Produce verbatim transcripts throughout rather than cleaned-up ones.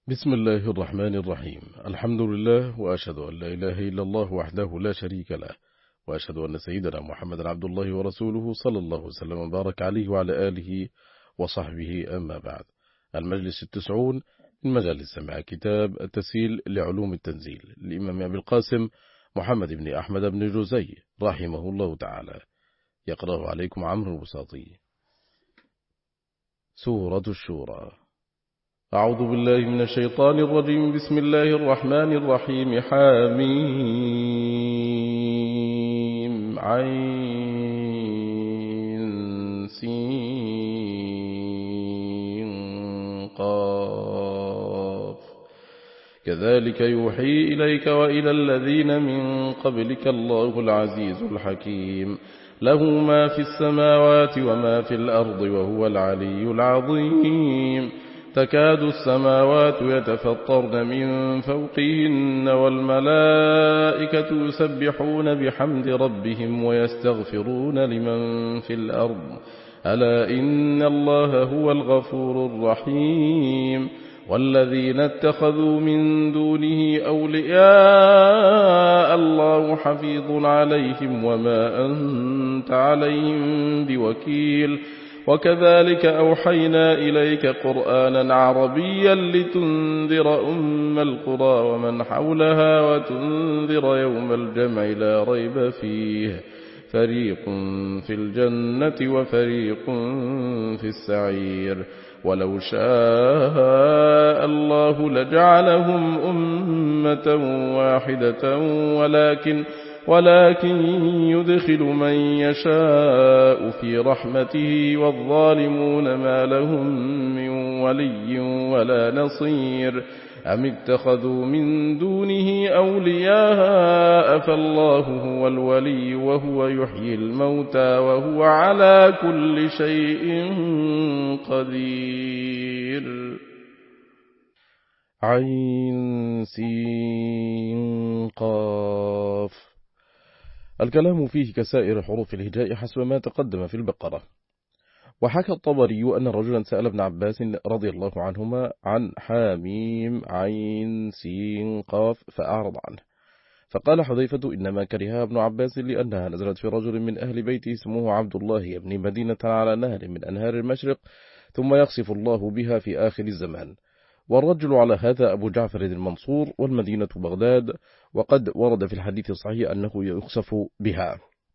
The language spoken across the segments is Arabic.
بسم الله الرحمن الرحيم. الحمد لله، وأشهد أن لا إله إلا الله وحده لا شريك له، وأشهد أن سيدنا محمد عبد الله ورسوله صلى الله وسلم وبارك عليه وعلى آله وصحبه. أما بعد، المجلس التسعون من مجالس سماع كتاب التسهيل لعلوم التنزيل للإمام أبي القاسم محمد بن أحمد بن جوزي رحمه الله تعالى، يقرأ عليكم عمرو البساطي. سورة الشورى. أعوذ بالله من الشيطان الرجيم. بسم الله الرحمن الرحيم. حميم عين سين قاف كذلك يوحي إليك وإلى الذين من قبلك الله العزيز الحكيم، له ما في السماوات وما في الأرض وهو العلي العظيم. تكاد السماوات يتفطرن من فوقهن والملائكة يسبحون بحمد ربهم ويستغفرون لمن في الأرض، ألا إن الله هو الغفور الرحيم. والذين اتخذوا من دونه أولياء الله حفيظ عليهم وما أنت عليهم بوكيل. وكذلك أوحينا إليك قرآنا عربيا لتنذر أم القرى ومن حولها وتنذر يوم الجمع لا ريب فيه، فريق في الجنة وفريق في السعير. ولو شاء الله لجعلهم أمة واحدة ولكن ولكن يدخل من يشاء في رحمته والظالمون ما لهم من ولي ولا نصير. أم اتخذوا من دونه أولياء فالله هو الولي وهو يحيي الموتى وهو على كل شيء قدير. عين سين قاف. الكلام فيه كسائر حروف الهجاء حسب ما تقدم في البقرة. وحكى الطبري أن رجلا سأل ابن عباس رضي الله عنهما عن حاميم عين سين قاف فأعرض عنه، فقال حذيفة إنما كرهها ابن عباس لأنها نزلت في رجل من أهل بيته اسمه عبد الله يبني مدينة على نهر من أنهار المشرق ثم يخسف الله بها في آخر الزمان. والرجل على هذا أبو جعفر المنصور والمدينة بغداد، وقد ورد في الحديث الصحيح أنه يخسف بها.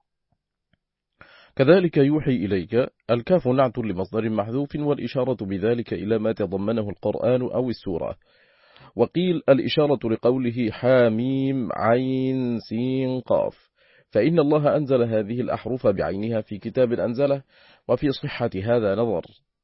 كذلك يوحي إليك، الكاف نعت لمصدر محذوف والإشارة بذلك إلى ما تضمنه القرآن أو السورة. وقيل الإشارة لقوله حاميم عين سين قاف، فإن الله أنزل هذه الأحرف بعينها في كتاب أنزله، وفي صحة هذا نظر.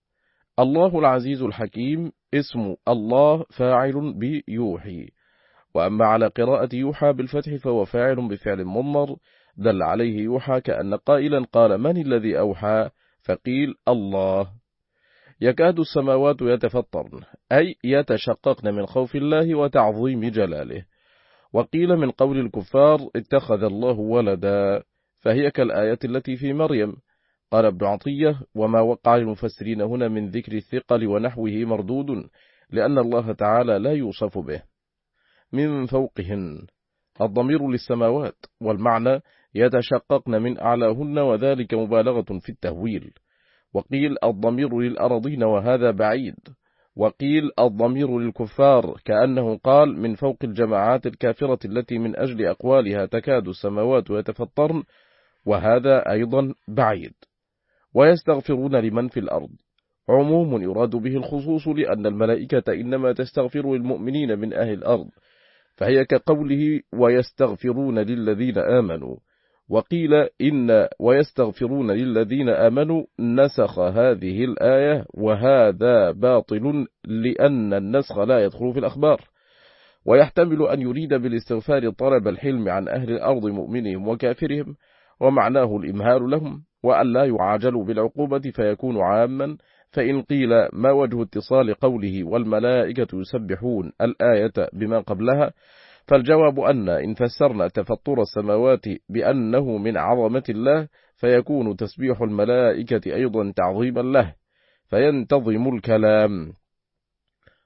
الله العزيز الحكيم اسم الله فاعل بيوحي، وأما على قراءة يوحى بالفتح فهو فاعل بفعل مضمر دل عليه يوحى، كأن قائلا قال من الذي أوحى، فقيل الله. يكاد السماوات يتفطرن أي يتشققن من خوف الله وتعظيم جلاله. وقيل من قول الكفار اتخذ الله ولدا، فهي كالآية التي في مريم. قال ابن عطية وما وقع المفسرين هنا من ذكر الثقل ونحوه مردود، لأن الله تعالى لا يوصف به. من فوقهن الضمير للسماوات، والمعنى يتشققن من أعلاهن، وذلك مبالغة في التهويل. وقيل الضمير للأرضين وهذا بعيد. وقيل الضمير للكفار، كأنه قال من فوق الجماعات الكافرة التي من أجل أقوالها تكاد السماوات يتفطرن، وهذا أيضا بعيد. ويستغفرون لمن في الأرض، عموم يراد به الخصوص، لأن الملائكة إنما تستغفر للمؤمنين من أهل الأرض، فهي كقوله ويستغفرون للذين آمنوا. وقيل إن ويستغفرون للذين آمنوا نسخ هذه الآية، وهذا باطل لأن النسخ لا يدخل في الأخبار. ويحتمل أن يريد بالاستغفار طلب الحلم عن أهل الأرض مؤمنهم وكافرهم، ومعناه الإمهال لهم وأن لا يعاجلوا بالعقوبة فيكون عاما. فإن قيل ما وجه اتصال قوله والملائكة يسبحون الآية بما قبلها، فالجواب أن إن فسرنا تفطر السماوات بأنه من عظمة الله، فيكون تسبيح الملائكة أيضا تعظيما له، فينتظم الكلام.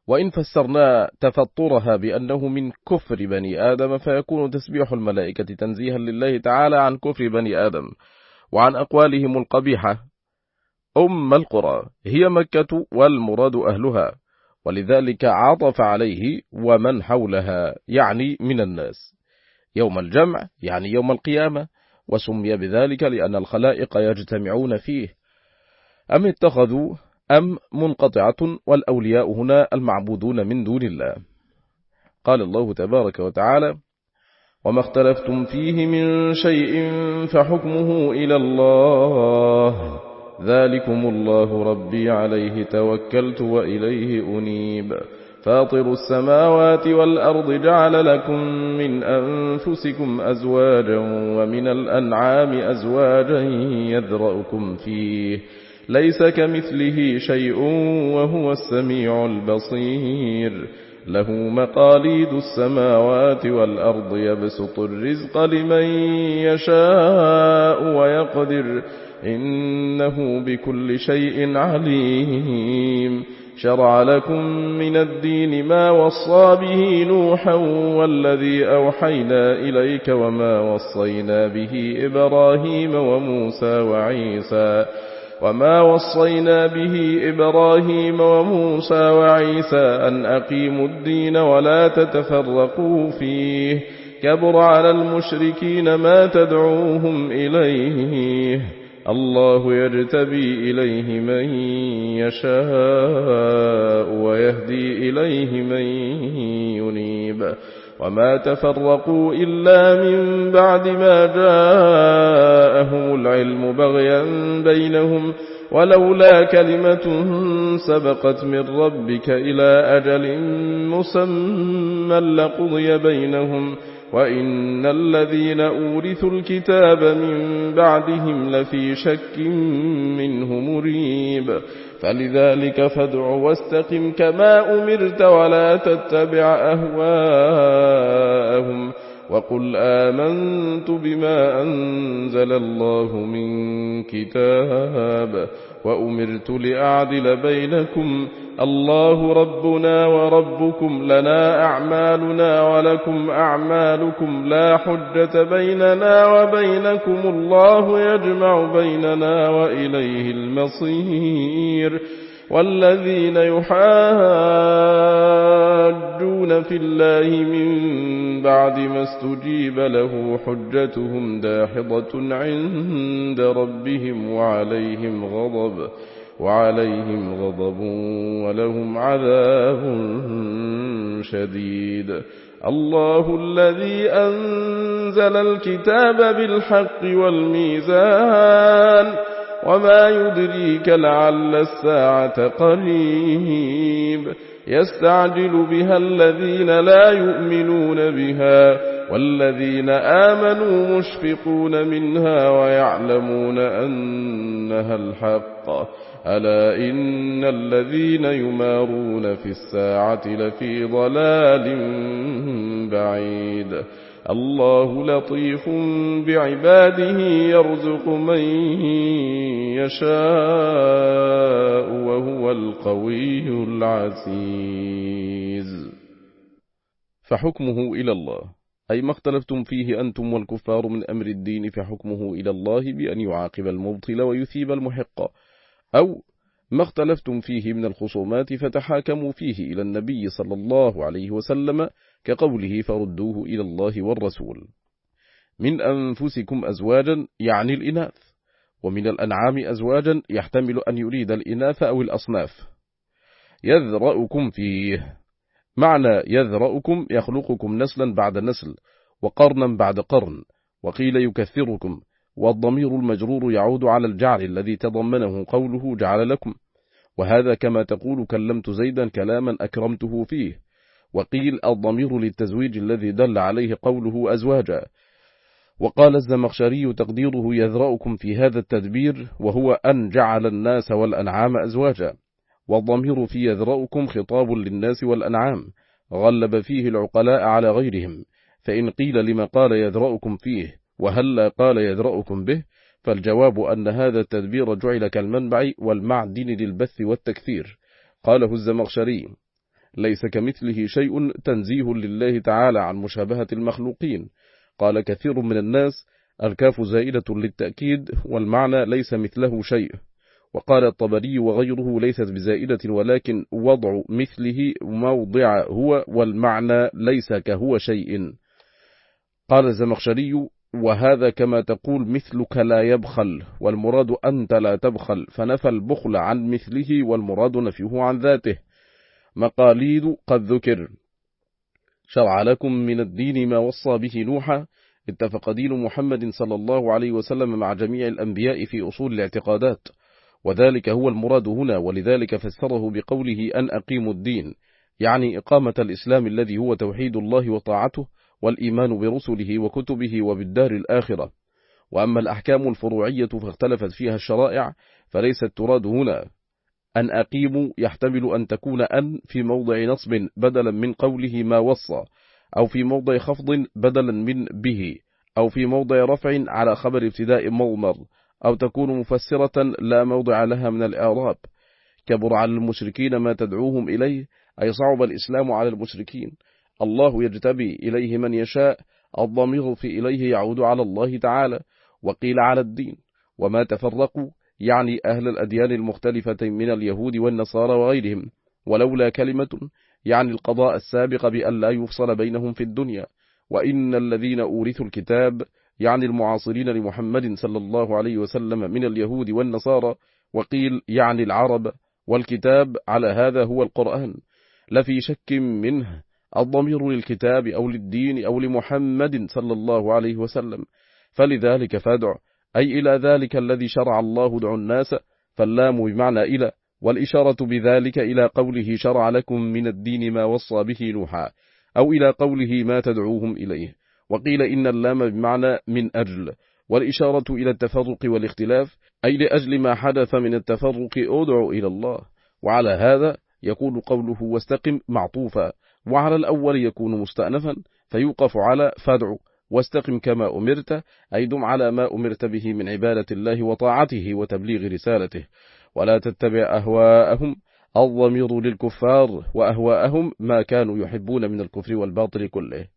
وإن فسرنا تفطرها بأنه من كفر بني آدم فيكون تسبيح الملائكة تنزيها لله تعالى عن كفر بني آدم وعن أقوالهم القبيحة. أم القرى هي مكة والمراد أهلها، ولذلك عطف عليه ومن حولها يعني من الناس. يوم الجمع يعني يوم القيامة، وسمي بذلك لأن الخلائق يجتمعون فيه. أم اتخذوا أم منقطعة، والأولياء هنا المعبودون من دون الله. قال الله تبارك وتعالى: وما اختلفتم فيه من شيء فحكمه إلى الله ذلكم الله ربي عليه توكلت وإليه أنيب فاطر السماوات والأرض جعل لكم من أنفسكم أزواجا ومن الأنعام أزواجا يذرأكم فيه ليس كمثله شيء وهو السميع البصير له مقاليد السماوات والأرض يبسط الرزق لمن يشاء ويقدر إنه بكل شيء عليم شرع لكم من الدين ما وصى به نوحا والذي أوحينا إليك وما وصينا به إبراهيم وموسى وعيسى وما وصينا به إبراهيم وموسى وعيسى أن أقيموا الدين ولا تتفرقوا فيه كبر على المشركين ما تدعوهم إليه الله يجتبي إليه من يشاء ويهدي إليه من ينيب وما تفرقوا إلا من بعد ما جاءهم العلم بغيا بينهم ولولا كلمة سبقت من ربك إلى أجل مسمى لقضي بينهم وإن الذين أورثوا الكتاب من بعدهم لفي شك منه مريب فلذلك فادع واستقم كما أمرت ولا تتبع أهواءهم وقل آمنت بما أنزل الله من كتاب وأمرت لأعدل بينكم الله ربنا وربكم لنا أعمالنا ولكم أعمالكم لا حجة بيننا وبينكم الله يجمع بيننا وإليه المصير والذين يحاجون في الله من بعد ما استجيب له حجتهم داحضة عند ربهم وعليهم غضب وعليهم غضب ولهم عذاب شديد الله الذي أنزل الكتاب بالحق والميزان وما يدريك لعل الساعة قريب يستعجل بها الذين لا يؤمنون بها والذين آمنوا مشفقون منها ويعلمون أنها الحق ألا إن الذين يمارون في الساعة لفي ضلال بعيد الله لطيف بعباده يرزق من يشاء وهو القوي العزيز. فحكمه إلى الله أي ما اختلفتم فيه أنتم والكفار من أمر الدين فحكمه إلى الله بأن يعاقب المبطل ويثيب المحق، أو ما اختلفتم فيه من الخصومات فتحاكموا فيه إلى النبي صلى الله عليه وسلم كقوله فردوه إلى الله والرسول. من أنفسكم أزواجا يعني الإناث، ومن الأنعام أزواجا يحتمل أن يريد الإناث أو الأصناف. يذرأكم فيه معنى يذرأكم يخلقكم نسلا بعد نسل وقرنا بعد قرن، وقيل يكثركم، والضمير المجرور يعود على الجعل الذي تضمنه قوله جعل لكم، وهذا كما تقول كلمت زيدا كلاما أكرمته فيه. وقيل الضمير للتزويج الذي دل عليه قوله أزواجا. وقال الزمخشري تقديره يذرأكم في هذا التدبير وهو أن جعل الناس والأنعام أزواجا، والضمير في يذرأكم خطاب للناس والأنعام غلب فيه العقلاء على غيرهم، فإن قيل لما قال يذرأكم فيه وهل قال يذرأكم به فالجواب أن هذا التدبير جعل كالمنبع والمعدن للبث والتكثير. قاله الزمخشري ليس كمثله شيء تنزيه لله تعالى عن مشابهة المخلوقين. قال كثير من الناس الكاف زائدة للتأكيد والمعنى ليس مثله شيء. وقال الطبري وغيره ليست بزائدة ولكن وضع مثله موضع هو والمعنى ليس كهو شيء. قال الزمخشري وهذا كما تقول مثلك لا يبخل والمراد أنت لا تبخل، فنفى البخل عن مثله والمراد نفيه عن ذاته. مقاليد قد ذكر. شرع لكم من الدين ما وصى به نوحا. اتفق دين محمد صلى الله عليه وسلم مع جميع الأنبياء في أصول الاعتقادات، وذلك هو المراد هنا، ولذلك فسره بقوله أن أقيموا الدين، يعني إقامة الإسلام الذي هو توحيد الله وطاعته والإيمان برسله وكتبه وبالدار الآخرة. وأما الأحكام الفروعية فاختلفت فيها الشرائع، فليست تراد هنا. أن أقيموا يحتمل أن تكون أن في موضع نصب بدلا من قوله ما وصى، أو في موضع خفض بدلا من به، أو في موضع رفع على خبر ابتداء مضمر، أو تكون مفسرة لا موضع لها من الإعراب. كبر على المشركين ما تدعوهم إليه، أي صعب الإسلام على المشركين. الله يجتبي إليه من يشاء، الضمير في إليه يعود على الله تعالى. وقيل على الدين. وما تفرقوا يعني أهل الأديان المختلفة من اليهود والنصارى وغيرهم، ولولا كلمة يعني القضاء السابق بأن لا يفصل بينهم في الدنيا. وإن الذين أورثوا الكتاب يعني المعاصرين لمحمد صلى الله عليه وسلم من اليهود والنصارى. وقيل يعني العرب، والكتاب على هذا هو القرآن، لفي شك منه الضمير للكتاب أو للدين أو لمحمد صلى الله عليه وسلم. فلذلك فادع، أي إلى ذلك الذي شرع الله دعوا الناس، فاللام بمعنى إلى، والإشارة بذلك إلى قوله شرع لكم من الدين ما وصى به نوحا، أو إلى قوله ما تدعوهم إليه. وقيل إن اللام بمعنى من أجل، والإشارة إلى التفرق والاختلاف، أي لأجل ما حدث من التفرق أدعو إلى الله. وعلى هذا يكون قوله واستقم معطوفا، وعلى الأول يكون مستأنفا فيوقف على فادع واستقم كما أمرت، أي دم على ما أمرت به من عبادة الله وطاعته وتبليغ رسالته، ولا تتبع أهواءهم. الضمير للكفار، وأهواءهم ما كانوا يحبون من الكفر والباطل كله.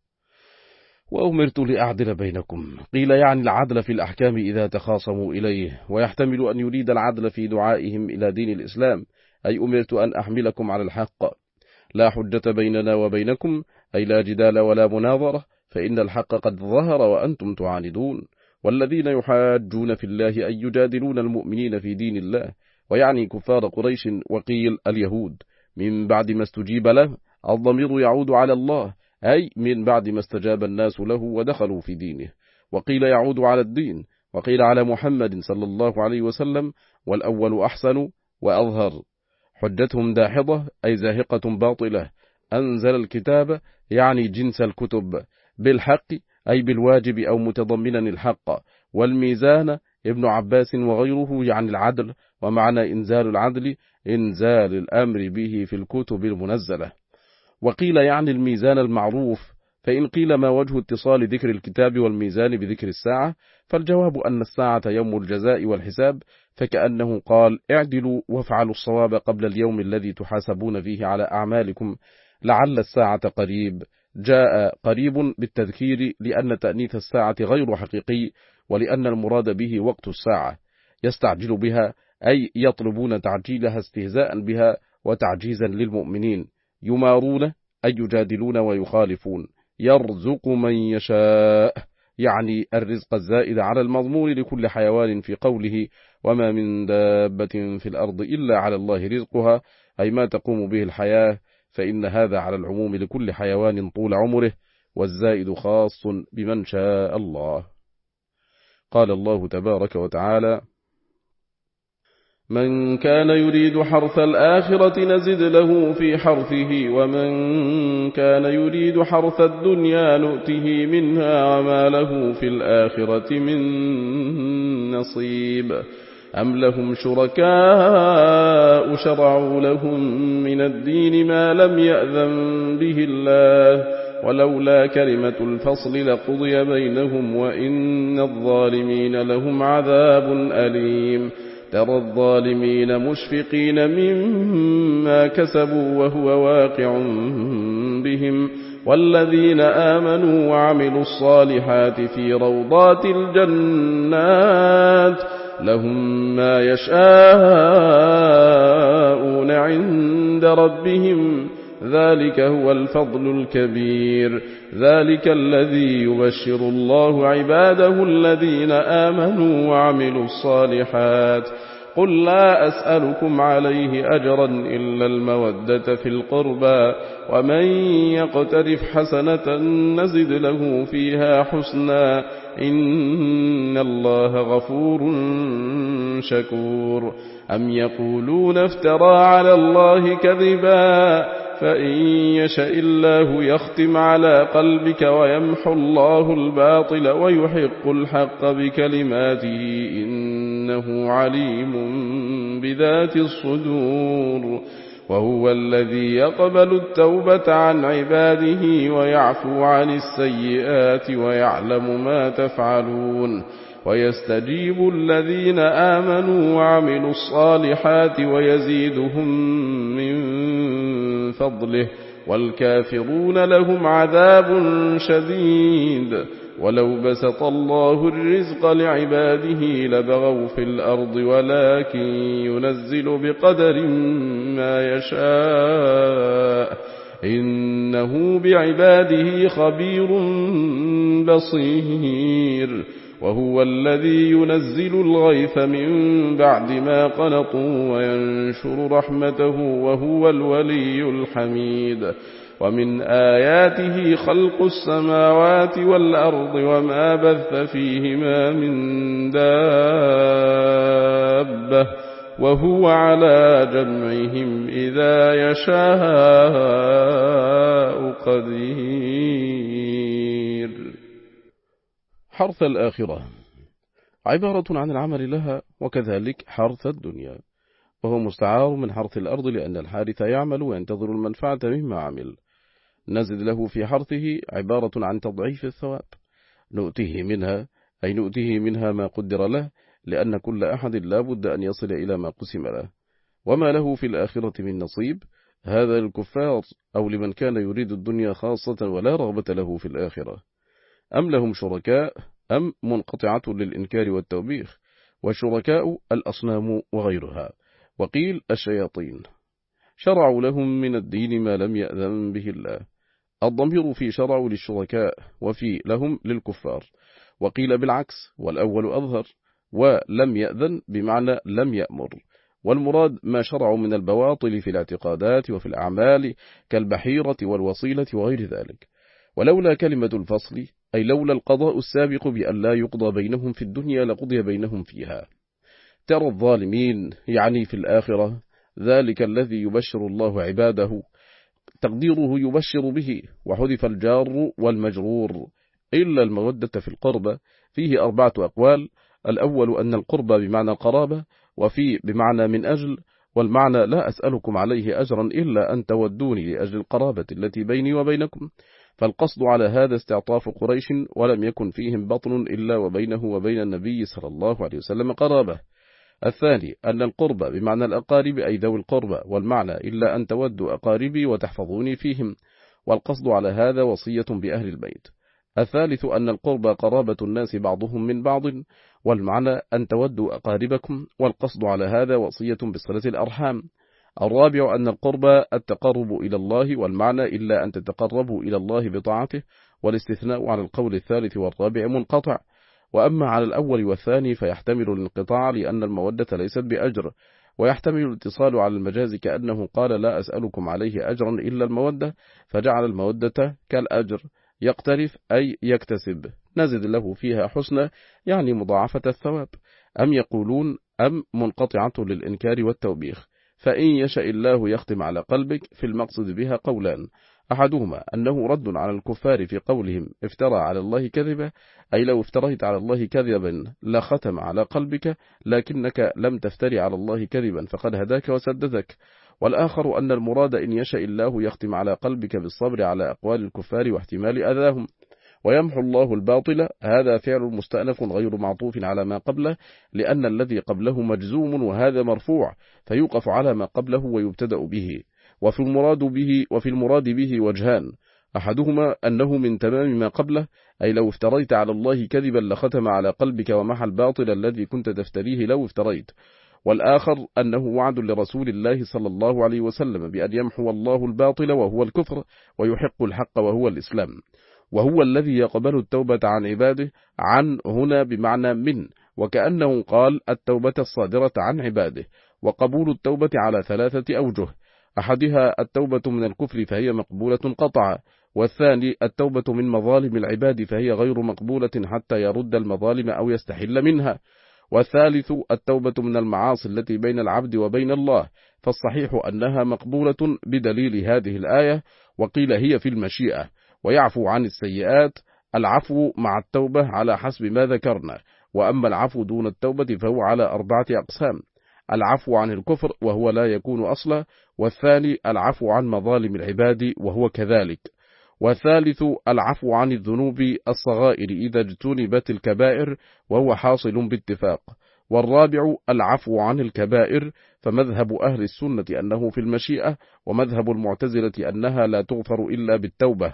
وأمرت لأعدل بينكم، قيل يعني العدل في الأحكام إذا تخاصموا إليه، ويحتمل أن يريد العدل في دعائهم إلى دين الإسلام، أي أمرت أن أحملكم على الحق. لا حجة بيننا وبينكم، أي لا جدال ولا مناظرة، فإن الحق قد ظهر وأنتم تعاندون. والذين يحاجون في الله أي يجادلون المؤمنين في دين الله، ويعني كفار قريش. وقيل اليهود من بعد ما استجيب له، الضمير يعود على الله، أي من بعد ما استجاب الناس له ودخلوا في دينه. وقيل يعود على الدين، وقيل على محمد صلى الله عليه وسلم، والأول أحسن وأظهر. حجتهم داحضة أي زاهقة باطلة. أنزل الكتاب يعني جنس الكتب، بالحق أي بالواجب أو متضمنا الحق. والميزان ابن عباس وغيره يعني العدل، ومعنى إنزال العدل إنزال الأمر به في الكتب المنزلة. وقيل يعني الميزان المعروف. فإن قيل ما وجه اتصال ذكر الكتاب والميزان بذكر الساعة، فالجواب أن الساعة يوم الجزاء والحساب، فكأنه قال اعدلوا وافعلوا الصواب قبل اليوم الذي تحاسبون فيه على أعمالكم، لعل الساعة قريب. جاء قريب بالتذكير لأن تأنيث الساعة غير حقيقي، ولأن المراد به وقت الساعة. يستعجل بها أي يطلبون تعجيلها استهزاء بها وتعجيزا للمؤمنين. يمارون أي يجادلون ويخالفون. يرزق من يشاء يعني الرزق الزائد على المضمون لكل حيوان في قوله وما من دابة في الأرض إلا على الله رزقها، أي ما تقوم به الحياة، فإن هذا على العموم لكل حيوان طول عمره، والزائد خاص بمن شاء الله. قال الله تبارك وتعالى من كان يريد حرث الآخرة نزد له في حرثه ومن كان يريد حرث الدنيا نؤته منها وما له في الآخرة من نصيب. أم لهم شركاء شرعوا لهم من الدين ما لم يأذن به الله ولولا كلمة الفصل لقضي بينهم وإن الظالمين لهم عذاب أليم. ترى الظالمين مشفقين مما كسبوا وهو واقع بهم والذين آمنوا وعملوا الصالحات في روضات الجنات لهم ما يشاءون عند ربهم ذلك هو الفضل الكبير ذلك الذي يبشر الله عباده الذين آمنوا وعملوا الصالحات قل لا أسألكم عليه أجرا إلا المودة في القربى ومن يقترف حسنة نزد له فيها حسنا إن الله غفور شكور أم يقولون افترى على الله كذبا فإن يشاء الله يختم على قلبك ويمحو الله الباطل ويحق الحق بكلماته إنه عليم بذات الصدور وهو الذي يقبل التوبة عن عباده ويعفو عن السيئات ويعلم ما تفعلون ويستجيب الذين آمنوا وعملوا الصالحات ويزيدهم من فضله والكافرون لهم عذاب شديد ولو بسط الله الرزق لعباده لبغوا في الأرض ولكن ينزل بقدر ما يشاء إنه بعباده خبير بصير وهو الذي ينزل الغيث من بعد ما قنطوا وينشر رحمته وهو الولي الحميد ومن آياته خلق السماوات والأرض وما بث فيهما من دابة وهو على جمعهم إذا يشاء قدير. حرث الآخرة عبارة عن العمل لها وكذلك حرث الدنيا، وهو مستعار من حرث الأرض لأن الحارث يعمل وينتظر المنفعة مما عمل. نزد له في حرثه عبارة عن تضعيف الثواب، نؤتيه منها أي نؤتيه منها ما قدر له، لأن كل أحد لا بد أن يصل إلى ما قسم له. وما له في الآخرة من نصيب هذا للكفار أو لمن كان يريد الدنيا خاصة ولا رغبة له في الآخرة. أم لهم شركاء أم منقطعة للإنكار والتوبيخ، والشركاء الأصنام وغيرها، وقيل الشياطين. شرعوا لهم من الدين ما لم يأذن به الله. الضمير في شرعوا للشركاء وفي لهم للكفار، وقيل بالعكس والأول أظهر، ولم يأذن بمعنى لم يأمر، والمراد ما شرعوا من البواطل في الاعتقادات وفي الأعمال كالبحيرة والوصيلة وغير ذلك. ولولا كلمة الفصل أي لولا القضاء السابق بأن لا يقضى بينهم في الدنيا لقضي بينهم فيها. ترى الظالمين يعني في الآخرة ذلك الذي يبشر الله عباده، تقديره يبشر به، وحذف الجار والمجرور إلا المودة في القربة. فيه أربعة أقوال: الأول أن القربة بمعنى القرابة، وفي بمعنى من أجل، والمعنى لا أسألكم عليه أجرا إلا أن تودوني لأجل القرابة التي بيني وبينكم، فالقصد على هذا استعطاف قريش، ولم يكن فيهم بطن إلا وبينه وبين النبي صلى الله عليه وسلم قرابة. الثاني أن القربة بمعنى الأقارب أي ذوي القربة، والمعنى إلا أن تودوا أقاربي وتحفظوني فيهم، والقصد على هذا وصية بأهل البيت. الثالث أن القربة قرابة الناس بعضهم من بعض، والمعنى أن تودوا أقاربكم، والقصد على هذا وصية بصلة الأرحام. الرابع أن القربة التقرب إلى الله، والمعنى إلا أن تتقربوا إلى الله بطاعته، والاستثناء على القول الثالث والرابع منقطع. وأما على الأول والثاني فيحتمل الانقطاع لأن المودة ليست بأجر، ويحتمل الاتصال على المجاز كأنه قال لا أسألكم عليه أجرا إلا المودة، فجعل المودة كالأجر، يقترف أي يكتسب، نزد له فيها حسنى يعني مضاعفة الثواب. أم يقولون أم منقطعة للإنكار والتوبيخ، فإن يشاء الله يختم على قلبك، في المقصد بها قولان: أحدهما أنه رد على الكفار في قولهم افترى على الله كذبا، أي لو افتريت على الله كذبا لختم على قلبك، لكنك لم تفتري على الله كذبا فقد هداك وسددك. والآخر أن المراد إن يشاء الله يختم على قلبك بالصبر على أقوال الكفار واحتمال أذاهم، ويمحو الله الباطل هذا فعل مستأنف غير معطوف على ما قبله، لأن الذي قبله مجزوم وهذا مرفوع، فيوقف على ما قبله ويبتدأ به. وفي المراد به, وفي المراد به وجهان، أحدهما أنه من تمام ما قبله، أي لو افتريت على الله كذبا لختم على قلبك ومحى الباطل الذي كنت تفتريه لو افتريت. والآخر أنه وعد لرسول الله صلى الله عليه وسلم بأن يمحو الله الباطل وهو الكفر ويحق الحق وهو الإسلام، وهو الذي يقبل التوبة عن عباده. عن هنا بمعنى من، وكأنه قال التوبة الصادرة عن عباده. وقبول التوبة على ثلاثة أوجه، أحدها التوبة من الكفر فهي مقبولة قطعا، والثاني التوبة من مظالم العباد فهي غير مقبولة حتى يرد المظالم أو يستحل منها، والثالث التوبة من المعاصي التي بين العبد وبين الله، فالصحيح أنها مقبولة بدليل هذه الآية. وقيل هي في المشيئة. ويعفو عن السيئات، العفو مع التوبة على حسب ما ذكرنا. وأما العفو دون التوبة فهو على أربعة أقسام: العفو عن الكفر وهو لا يكون أصلا، والثاني العفو عن مظالم العباد وهو كذلك، والثالث العفو عن الذنوب الصغائر إذا اجتنبت الكبائر وهو حاصل باتفاق، والرابع العفو عن الكبائر، فمذهب أهل السنة أنه في المشيئة، ومذهب المعتزلة أنها لا تغفر إلا بالتوبة.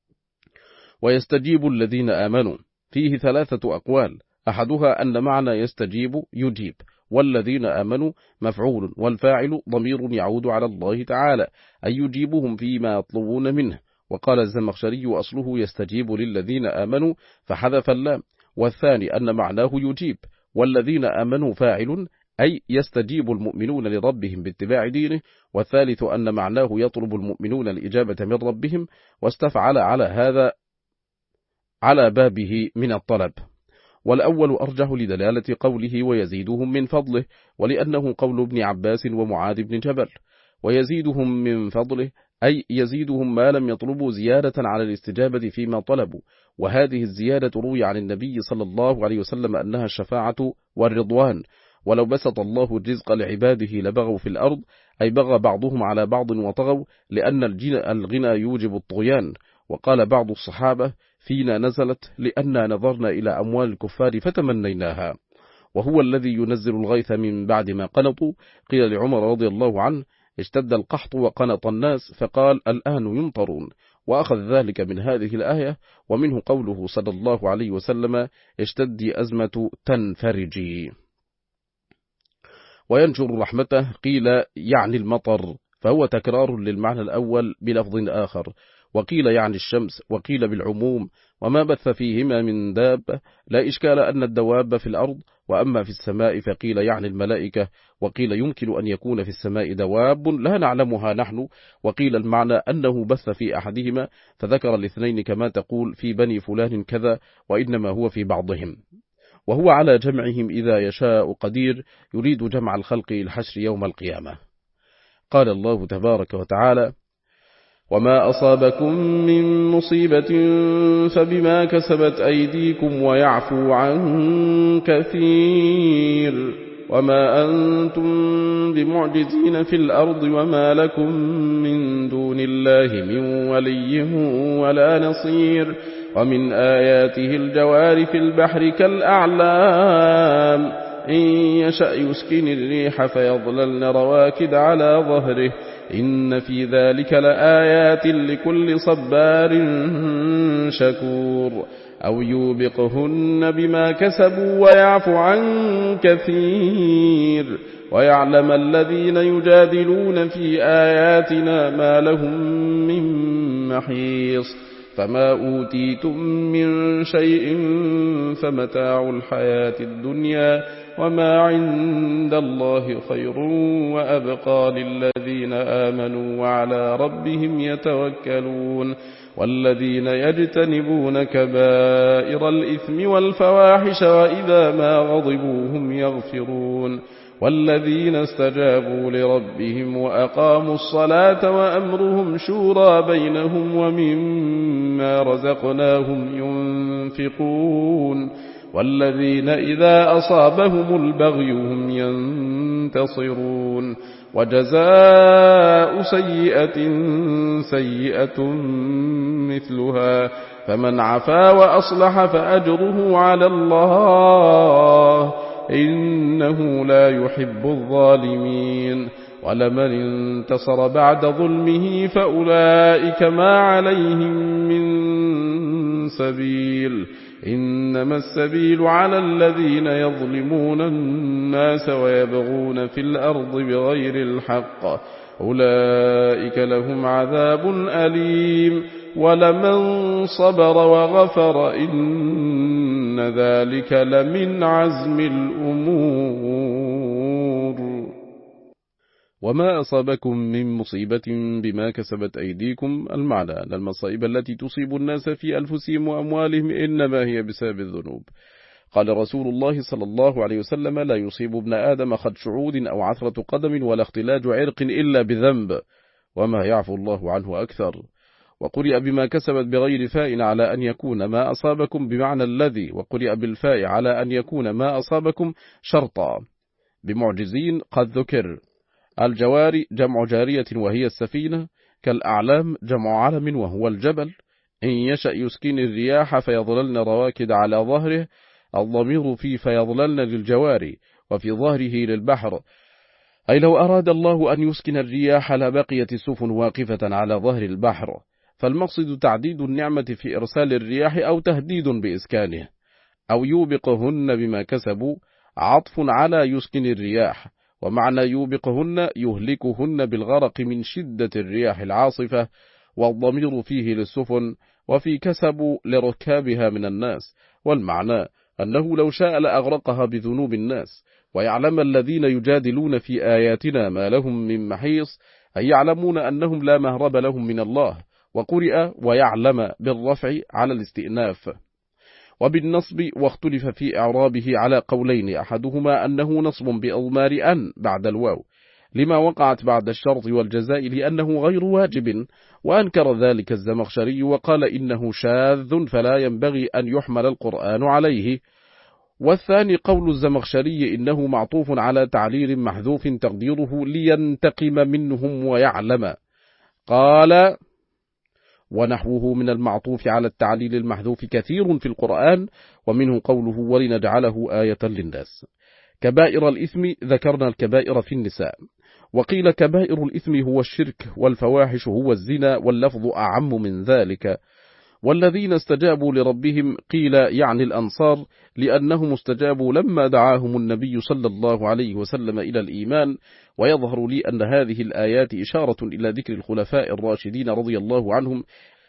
ويستجيب الذين آمنوا فيه ثلاثة أقوال، أحدها أن معنى يستجيب يجيب، والذين آمنوا مفعول، والفاعل ضمير يعود على الله تعالى، أي يجيبهم فيما يطلبون منه. وقال الزمخشري أصله يستجيب للذين آمنوا فحذف اللام. والثاني أن معناه يجيب، والذين آمنوا فاعل، أي يستجيب المؤمنون لربهم باتباع دينه. والثالث أن معناه يطلب المؤمنون الإجابة من ربهم، واستفعل على هذا على بابه من الطلب. والأول أرجح لدلالة قوله ويزيدهم من فضله، ولأنه قول ابن عباس ومعاذ بن جبل. ويزيدهم من فضله أي يزيدهم ما لم يطلبوا زيادة على الاستجابة فيما طلبوا، وهذه الزيادة روي عن النبي صلى الله عليه وسلم أنها الشفاعة والرضوان. ولو بسط الله الرزق لعباده لبغوا في الأرض، أي بغى بعضهم على بعض وطغوا، لأن الغنى يوجب الطغيان. وقال بعض الصحابة فينا نزلت لأننا نظرنا إلى أموال الكفار فتمنيناها. وهو الذي ينزل الغيث من بعد ما قنطوا. قيل لعمر رضي الله عنه اشتد القحط وقنط الناس، فقال الآن يمطرون، وأخذ ذلك من هذه الآية. ومنه قوله صلى الله عليه وسلم اشتدي أزمة تنفرجي. وينشر رحمته قيل يعني المطر، فهو تكرار للمعنى الأول بلفظ آخر. وقيل يعني الشمس، وقيل بالعموم، وما بث فيهما من دابة، لا إشكال أن الدواب في الأرض. وأما في السماء فقيل يعني الملائكة، وقيل يمكن أن يكون في السماء دواب لا نعلمها نحن. وقيل المعنى أنه بث في أحدهما، فذكر الاثنين كما تقول في بني فلان كذا، وإنما هو في بعضهم. وهو على جمعهم إذا يشاء قدير، يريد جمع الخلق الحشر يوم القيامة. قال الله تبارك وتعالى وما أصابكم من مصيبة فبما كسبت أيديكم ويعفو عن كثير، وما أنتم بمعجزين في الأرض وما لكم من دون الله من ولي ولا نصير. ومن آياته الجوار في البحر كالأعلام، إن يشأ يسكن الريح فيظللن رواكد على ظهره، إن في ذلك لآيات لكل صبار شكور. أو يوبقهن بما كسبوا ويعفو عن كثير، ويعلم الذين يجادلون في آياتنا ما لهم من محيص. فما أوتيتم من شيء فمتاع الحياة الدنيا، وما عند الله خير وأبقى للذين آمنوا وعلى ربهم يتوكلون. والذين يجتنبون كبائر الإثم والفواحش وإذا ما غضبوا هم يغفرون. والذين استجابوا لربهم وأقاموا الصلاة وأمرهم شورى بينهم ومما رزقناهم ينفقون. والذين إذا أصابهم البغي هم ينتصرون. وجزاء سيئة سيئة مثلها، فمن عفا وأصلح فأجره على الله إنه لا يحب الظالمين. ولمن انتصر بعد ظلمه فأولئك ما عليهم من سبيل، إنما السبيل على الذين يظلمون الناس ويبغون في الأرض بغير الحق، أولئك لهم عذاب أليم. ولمن صبر وغفر إن ذلك لمن عزم الأمور. وما أصابكم من مصيبة بما كسبت أيديكم، المعنى أن المصائب التي تصيب الناس في أنفسهم وأموالهم إنما هي بسبب الذنوب. قال رسول الله صلى الله عليه وسلم: لا يصيب ابن آدم خدش عود أو عثرة قدم ولا اختلاج عرق إلا بذنب، وما يعفو الله عنه أكثر. وقرئ بما كسبت بغير فاء على أن يكون ما أصابكم بمعنى الذي، وقرئ بالفاء على أن يكون ما أصابكم شرطا. بمعجزين قد ذكر. الجواري جمع جارية وهي السفينة، كالأعلام جمع علم وهو الجبل. إن يشأ يسكن الرياح فيظللن رواكد على ظهره، الضمير في فيظللن للجواري وفي ظهره للبحر، أي لو أراد الله أن يسكن الرياح لبقيت السفن واقفة على ظهر البحر، فالمقصد تعديد النعمة في إرسال الرياح أو تهديد بإسكانه. أو يوبقهن بما كسبوا عطف على يسكن الرياح، ومعنى يوبقهن يهلكهن بالغرق من شدة الرياح العاصفة، والضمير فيه للسفن، وفي كسبوا لركابها من الناس، والمعنى أنه لو شاء لأغرقها بذنوب الناس. ويعلم الذين يجادلون في آياتنا ما لهم من محيص، أي يعلمون أنهم لا مهرب لهم من الله. وقرئ ويعلم بالرفع على الاستئناف وبالنصب، واختلف في إعرابه على قولين، أحدهما أنه نصب بأضمار أن بعد الواو لما وقعت بعد الشرط والجزاء لأنه غير واجب، وأنكر ذلك الزمخشري وقال إنه شاذ فلا ينبغي أن يحمل القرآن عليه. والثاني قول الزمخشري إنه معطوف على تعليل محذوف تقديره لينتقم منهم ويعلم. قال: ونحوه من المعطوف على التعليل المحذوف كثير في القرآن، ومنه قوله: ولنجعله آية للناس. كبائر الإثم ذكرنا الكبائر في النساء، وقيل كبائر الإثم هو الشرك، والفواحش هو الزنا، واللفظ أعم من ذلك. والذين استجابوا لربهم قيل يعني الأنصار، لأنهم استجابوا لما دعاهم النبي صلى الله عليه وسلم إلى الإيمان. ويظهر لي أن هذه الآيات إشارة إلى ذكر الخلفاء الراشدين رضي الله عنهم،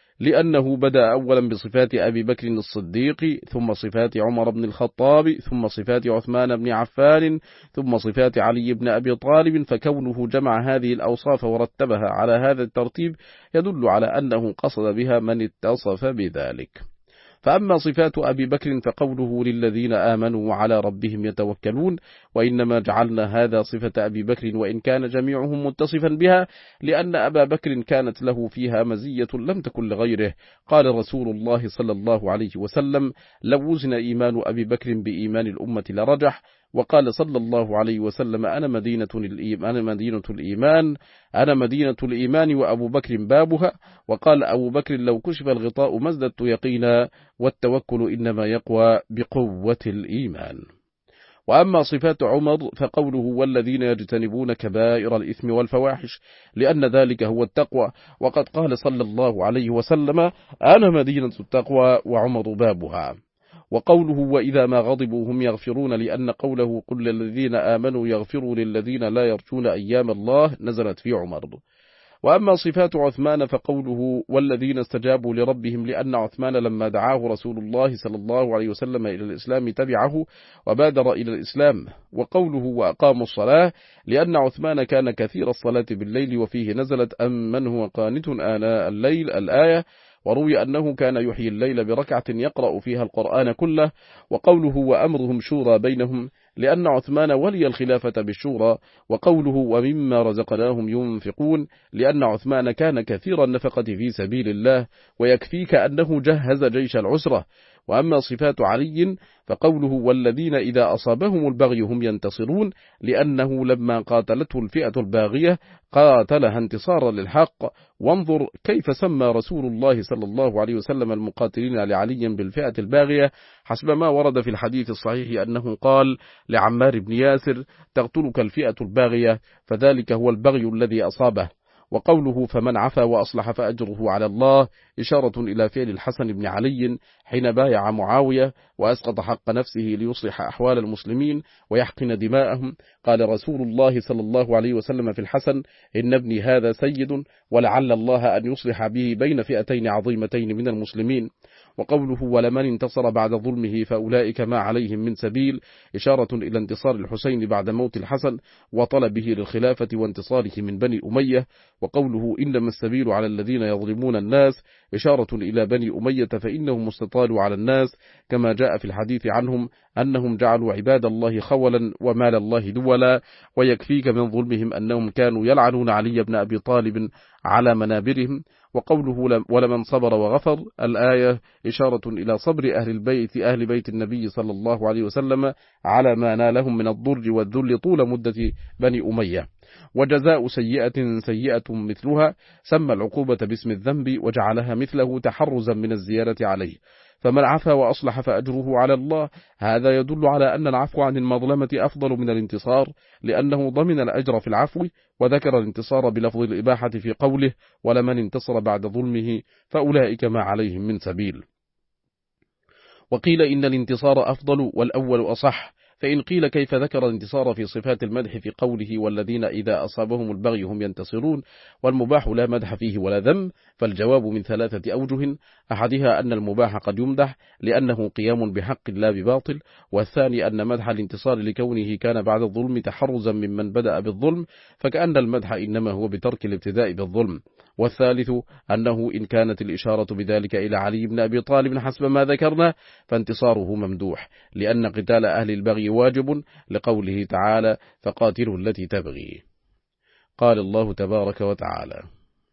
لأنه بدأ أولا بصفات أبي بكر الصديق، ثم صفات عمر بن الخطاب، ثم صفات عثمان بن عفان، ثم صفات علي بن أبي طالب، فكونه جمع هذه الأوصاف ورتبها على هذا الترتيب يدل على أنه قصد بها من اتصف بذلك. فأما صفات أبي بكر فقوله: للذين آمنوا وعلى ربهم يتوكلون، وإنما جعلنا هذا صفة أبي بكر وإن كان جميعهم متصفا بها، لأن أبا بكر كانت له فيها مزية لم تكن لغيره. قال رسول الله صلى الله عليه وسلم: لو وزن إيمان أبي بكر بإيمان الأمة لرجح. وقال صلى الله عليه وسلم: أنا مدينة الإيمان أنا مدينة الإيمان أنا مدينة الإيمان وأبو بكر بابها. وقال أبو بكر: لو كشف الغطاء ما ازددت يقينا، والتوكل إنما يقوى بقوة الإيمان. وأما صفات عمر فقوله: والذين يجتنبون كبائر الإثم والفواحش، لأن ذلك هو التقوى. وقد قال صلى الله عليه وسلم: أنا مدينة التقوى وعمر بابها. وقوله: وإذا ما غضبوا هم يغفرون، لأن قوله: قل للذين آمنوا يغفروا للذين لا يرجون أيام الله نزلت في عمر. وأما صفات عثمان فقوله: والذين استجابوا لربهم، لأن عثمان لما دعاه رسول الله صلى الله عليه وسلم إلى الإسلام تبعه وبادر إلى الإسلام. وقوله: وأقاموا الصلاة، لأن عثمان كان كثير الصلاة بالليل، وفيه نزلت أمن هو قانت آناء الليل الآية. وروي أنه كان يحيي الليل بركعة يقرأ فيها القرآن كله. وقوله: وأمرهم شورى بينهم، لأن عثمان ولي الخلافة بالشورى. وقوله: ومما رزقناهم ينفقون، لأن عثمان كان كثير النفقة في سبيل الله. ويكفيك أنه جهز جيش العسرة. وأما صفات علي فقوله والذين إذا أصابهم البغي هم ينتصرون، لأنه لما قاتلته الفئة الباغية قاتلها انتصارا للحق. وانظر كيف سمى رسول الله صلى الله عليه وسلم المقاتلين لعلي بالفئة الباغية، حسب ما ورد في الحديث الصحيح أنه قال لعمار بن ياسر تقتلك الفئة الباغية، فذلك هو البغي الذي أصابه. وقوله فمن عفا وأصلح فأجره على الله إشارة إلى فعل الحسن بن علي حين بايع معاوية وأسقط حق نفسه ليصلح أحوال المسلمين ويحقن دماءهم. قال رسول الله صلى الله عليه وسلم في الحسن إن ابني هذا سيد ولعل الله أن يصلح به بين فئتين عظيمتين من المسلمين. وقوله ولمن انتصر بعد ظلمه فأولئك ما عليهم من سبيل إشارة إلى انتصار الحسين بعد موت الحسن وطلبه للخلافة وانتصاره من بني أمية. وقوله إنما السبيل على الذين يظلمون الناس إشارة إلى بني أمية فإنهم استطالوا على الناس، كما جاء في الحديث عنهم أنهم جعلوا عباد الله خولا ومال الله دولا. ويكفيك من ظلمهم أنهم كانوا يلعنون علي بن أبي طالب على منابرهم. وقوله ولمن صبر وغفر الآية إشارة إلى صبر أهل البيت أهل بيت النبي صلى الله عليه وسلم على ما نالهم من الضر والذل طول مدة بني أمية. وجزاء سيئة سيئة مثلها، سمى العقوبة باسم الذنب وجعلها مثله تحرزا من الزيادة عليه. فمن عفا وأصلح فأجره على الله، هذا يدل على أن العفو عن المظلمة أفضل من الانتصار، لأنه ضمن الأجر في العفو. وذكر الانتصار بلفظ الإباحة في قوله ولمن انتصر بعد ظلمه فأولئك ما عليهم من سبيل. وقيل إن الانتصار أفضل والأول أصح، فإن قيل كيف ذكر الانتصار في صفات المدح في قوله والذين إذا أصابهم البغي هم ينتصرون والمباح لا مدح فيه ولا ذم، فالجواب من ثلاثة أوجه. أحدها أن المباح قد يمدح لأنه قيام بحق لا بباطل، والثاني أن مدح الانتصار لكونه كان بعد الظلم تحرزا ممن بدأ بالظلم، فكأن المدح إنما هو بترك الابتداء بالظلم. والثالث أنه إن كانت الإشارة بذلك إلى علي بن أبي طالب حسب ما ذكرنا فانتصاره ممدوح، لأن قتال أهل البغي واجب لقوله تعالى فقاتلوا التي تبغي. قال الله تبارك وتعالى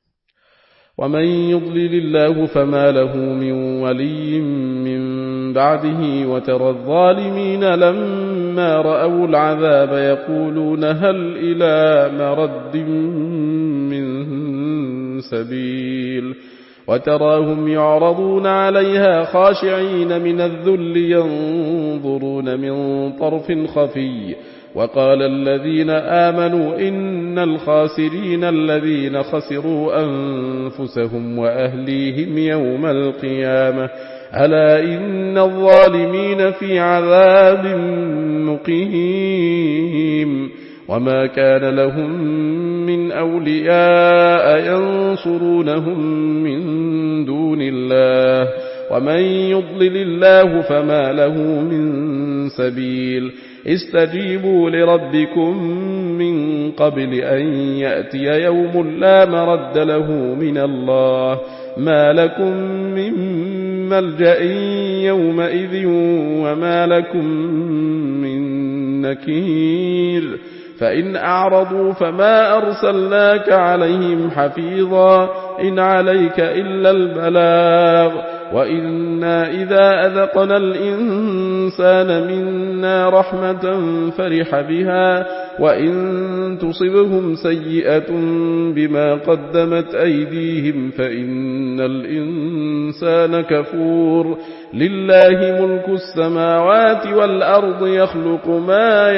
ومن يضلل الله فما له من ولي من بعده وترى الظالمين لما رأوا العذاب يقولون هل إلى مرد من سبيل وتراهم يعرضون عليها خاشعين من الذل ينظرون من طرف خفي وقال الذين آمنوا إن الخاسرين الذين خسروا أنفسهم وأهليهم يوم القيامة ألا إن الظالمين في عذاب مقيم وما كان لهم من أولياء ينصرونهم من دون الله ومن يضلل الله فما له من سبيل استجيبوا لربكم من قبل أن يأتي يوم لا مرد له من الله ما لكم من ملجأ يومئذ وما لكم من نكير فإن أعرضوا فما أرسلناك عليهم حفيظا إن عليك إلا البلاغ وإنا إذا أذقنا الإنسان منا رحمة فرح بها وإن تصبهم سيئة بما قدمت أيديهم فإن الإنسان كفور لله ملك السماوات والأرض يخلق ما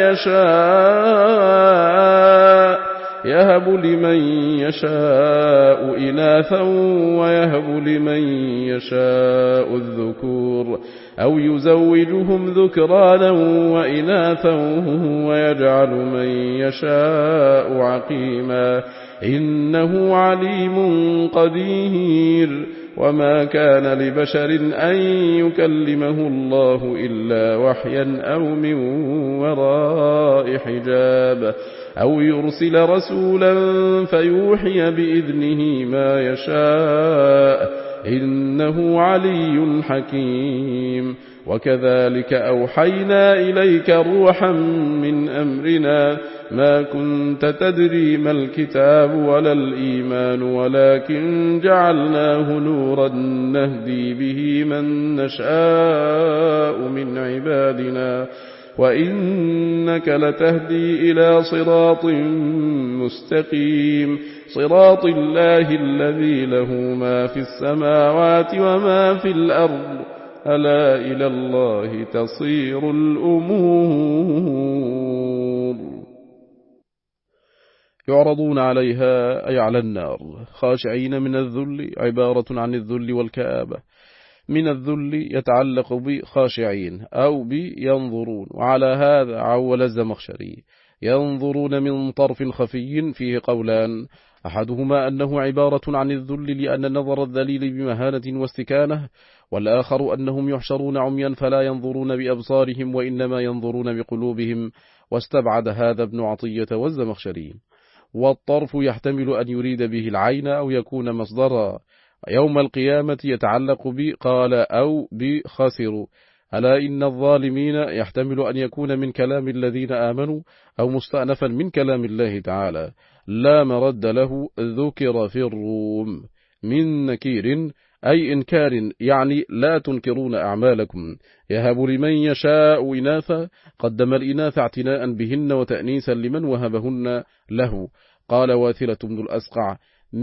يشاء يهب لمن يشاء إناثا ويهب لمن يشاء الذكور أو يزوجهم ذكرانا وإناثا ويجعل من يشاء عقيما إنه عليم قدير وما كان لبشر أن يكلمه الله إلا وحيا أو من وراء حجاب أو يرسل رسولا فيوحي بإذنه ما يشاء إن إنه علي حكيم وكذلك أوحينا إليك روحا من أمرنا ما كنت تدري ما الكتاب ولا الإيمان ولكن جعلناه نورا نهدي به من نشاء من عبادنا وإنك لتهدي إلى صراط مستقيم صراط الله الذي له ما في السماوات وما في الأرض ألا إلى الله تصير الأمور. يعرضون عليها أي على النار خاشعين من الذل عبارة عن الذل والكآبة. من الذل يتعلق بخاشعين أو بينظرون، وعلى هذا عول الزمخشري ينظرون من طرف خفي فيه قولان، أحدهما أنه عبارة عن الذل لأن نظر الذليل بمهانة واستكانة، والآخر أنهم يحشرون عميا فلا ينظرون بأبصارهم وإنما ينظرون بقلوبهم، واستبعد هذا ابن عطية والزمخشري. والطرف يحتمل أن يريد به العين أو يكون مصدرا. يوم القيامة يتعلق بقال أو بخسروا. ألا إن الظالمين يحتمل أن يكون من كلام الذين آمنوا أو مستأنفا من كلام الله تعالى لا مرد له ذكر في الروم من نكير أي إنكار، يعني لا تنكرون أعمالكم. يهب لمن يشاء إناثا، قدم الإناث اعتناء بهن وتأنيسا لمن وهبهن له. قال واثلة بن الأسقع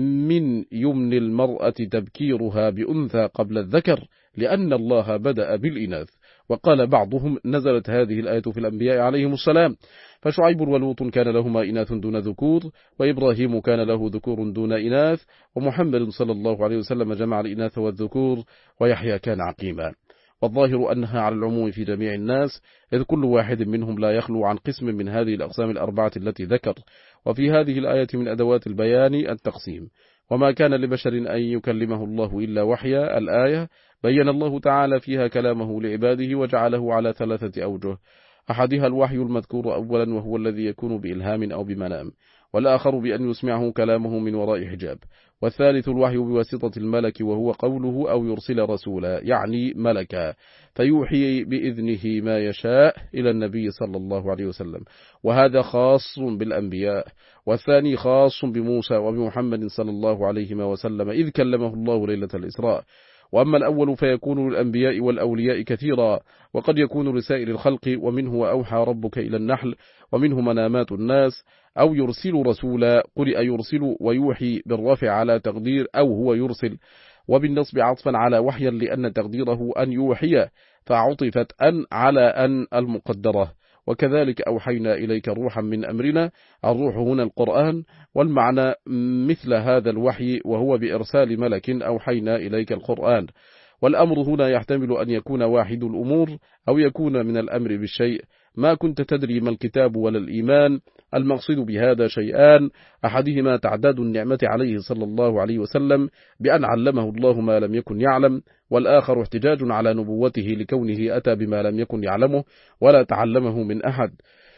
من يمن المرأة تبكيرها بأنثى قبل الذكر لأن الله بدأ بالإناث. وقال بعضهم نزلت هذه الآية في الأنبياء عليهم السلام، فشعيب ولوط كان لهما إناث دون ذكور، وإبراهيم كان له ذكور دون إناث، ومحمد صلى الله عليه وسلم جمع الإناث والذكور، ويحيى كان عقيما. والظاهر أنها على العموم في جميع الناس، إذ كل واحد منهم لا يخلو عن قسم من هذه الأقسام الأربعة التي ذكر. وفي هذه الآية من أدوات البيان التقسيم. وما كان لبشر أن يكلمه الله إلا وحيا الآية بين الله تعالى فيها كلامه لعباده وجعله على ثلاثة أوجه، أحدها الوحي المذكور أولا وهو الذي يكون بإلهام أو بمنام، والآخر بأن يسمعه كلامه من وراء حجاب، والثالث الوحي بواسطة الملك وهو قوله أو يرسل رسولا يعني ملكا فيوحي بإذنه ما يشاء إلى النبي صلى الله عليه وسلم، وهذا خاص بالأنبياء. والثاني خاص بموسى وبمحمد صلى الله عليه وسلم إذ كلمه الله ليلة الإسراء. وأما الأول فيكون للأنبياء والأولياء كثيرا، وقد يكون لسائر الخلق، ومنه وأوحى ربك إلى النحل، ومنه منامات الناس، أو يرسل رسولا، قرئ يرسل ويوحي بالرفع على تقدير أو هو يرسل، وبالنصب عطفا على وحيا لأن تقديره أن يوحي، فعطفت أن على أن المقدرة. وكذلك أوحينا إليك روحا من أمرنا، الروح هنا القرآن، والمعنى مثل هذا الوحي وهو بإرسال ملك أوحينا إليك القرآن. والأمر هنا يحتمل أن يكون واحد الأمور أو يكون من الأمر بالشيء. ما كنت تدري ما الكتاب ولا الإيمان، المقصد بهذا شيئان، أحدهما تعداد النعمة عليه صلى الله عليه وسلم بأن علمه الله ما لم يكن يعلم، والآخر احتجاج على نبوته لكونه أتى بما لم يكن يعلمه ولا تعلمه من أحد.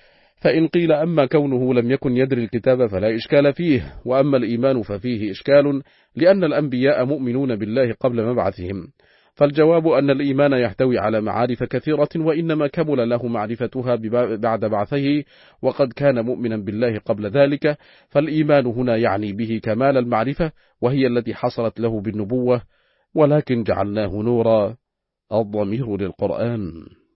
فإن قيل أما كونه لم يكن يدري الكتاب فلا إشكال فيه، وأما الإيمان ففيه إشكال لأن الأنبياء مؤمنون بالله قبل مبعثهم. فالجواب أن الإيمان يحتوي على معارف كثيرة، وإنما كمل له معرفتها بعد بعثه، وقد كان مؤمنا بالله قبل ذلك، فالإيمان هنا يعني به كمال المعرفة، وهي التي حصلت له بالنبوة، ولكن جعلناه نورا. الضمير للقرآن.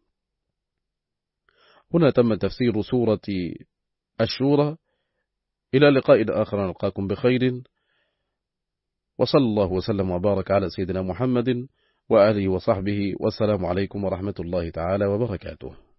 هنا تم تفسير سورة الشورى. إلى لقاء آخر نلقاكم بخير، وصلى الله وسلم وبارك على سيدنا محمد وآله وصحبه، والسلام عليكم ورحمة الله تعالى وبركاته.